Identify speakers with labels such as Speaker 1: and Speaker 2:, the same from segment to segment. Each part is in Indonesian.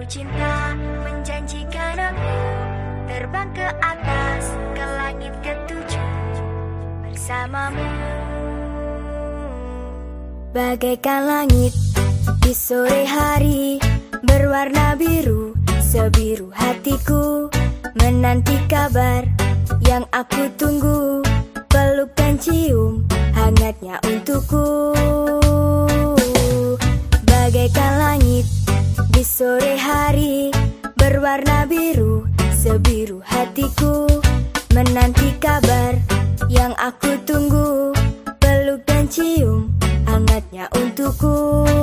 Speaker 1: cinta menjanjikan aku terbang ke atas, ke langit ketujuh bersamamu. Bagaikan langit di sore hari, berwarna biru, sebiru hatiku, menanti kabar yang aku tunggu, peluk dan cium hangatnya untukku. Bagaikan langit di sore hari, berwarna biru, sebiru hatiku, menanti kabar yang aku tunggu, peluk dan cium hangatnya untukku.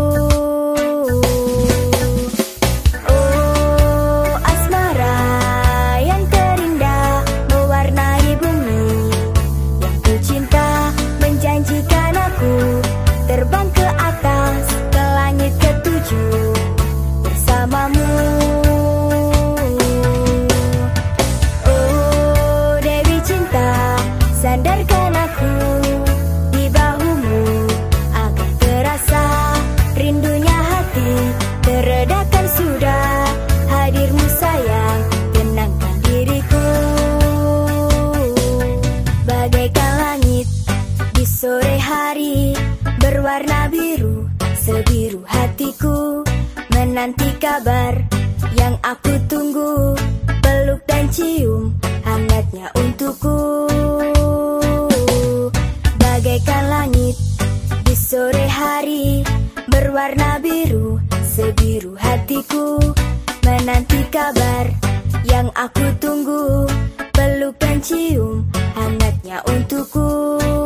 Speaker 1: Oh, asmara yang terindah mewarnai bumi, yang ku cinta menjanjikan aku terbang ke atas, ke langit ketujuh bersamamu. Oh, Dewi cinta, sandarkan aku di bahumu agar terasa rindunya hati, teredakan sudah hadirmu sayang, tenangkan diriku. Bagaikan langit di sore hari, berwarna biru, sebiru hatiku, menanti kabar yang aku tunggu, peluk dan cium hangatnya untukku. Bagaikan langit di sore hari, berwarna biru, sebiru hatiku, menanti kabar yang aku tunggu, peluk dan cium hangatnya untukku.